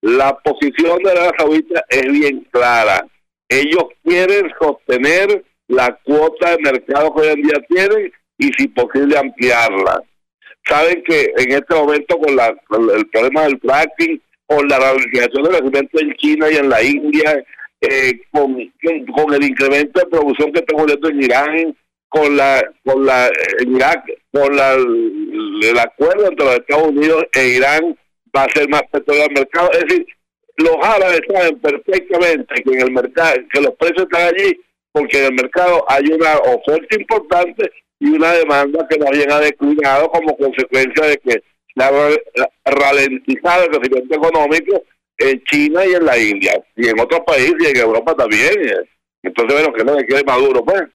la posición de Arabia Saudita es bien clara. Ellos quieren sostener la cuota de mercado que hoy en día tienen y si posible ampliarla. Saben que en este momento con el problema del fracking, con la ralentización del crecimiento en China y en la India, con el incremento de producción que está ocurriendo en Irán, en Irak, el acuerdo entre los Estados Unidos e Irán va a ser más petróleo al mercado. Es decir, los árabes saben perfectamente que en el mercado, que los precios están allí, porque en el mercado hay una oferta importante y una demanda que más bien ha declinado como consecuencia de que se ha ralentizado el crecimiento económico en China y en la India, y en otros países, y en Europa también. Entonces, bueno, que no le quede Maduro, pues.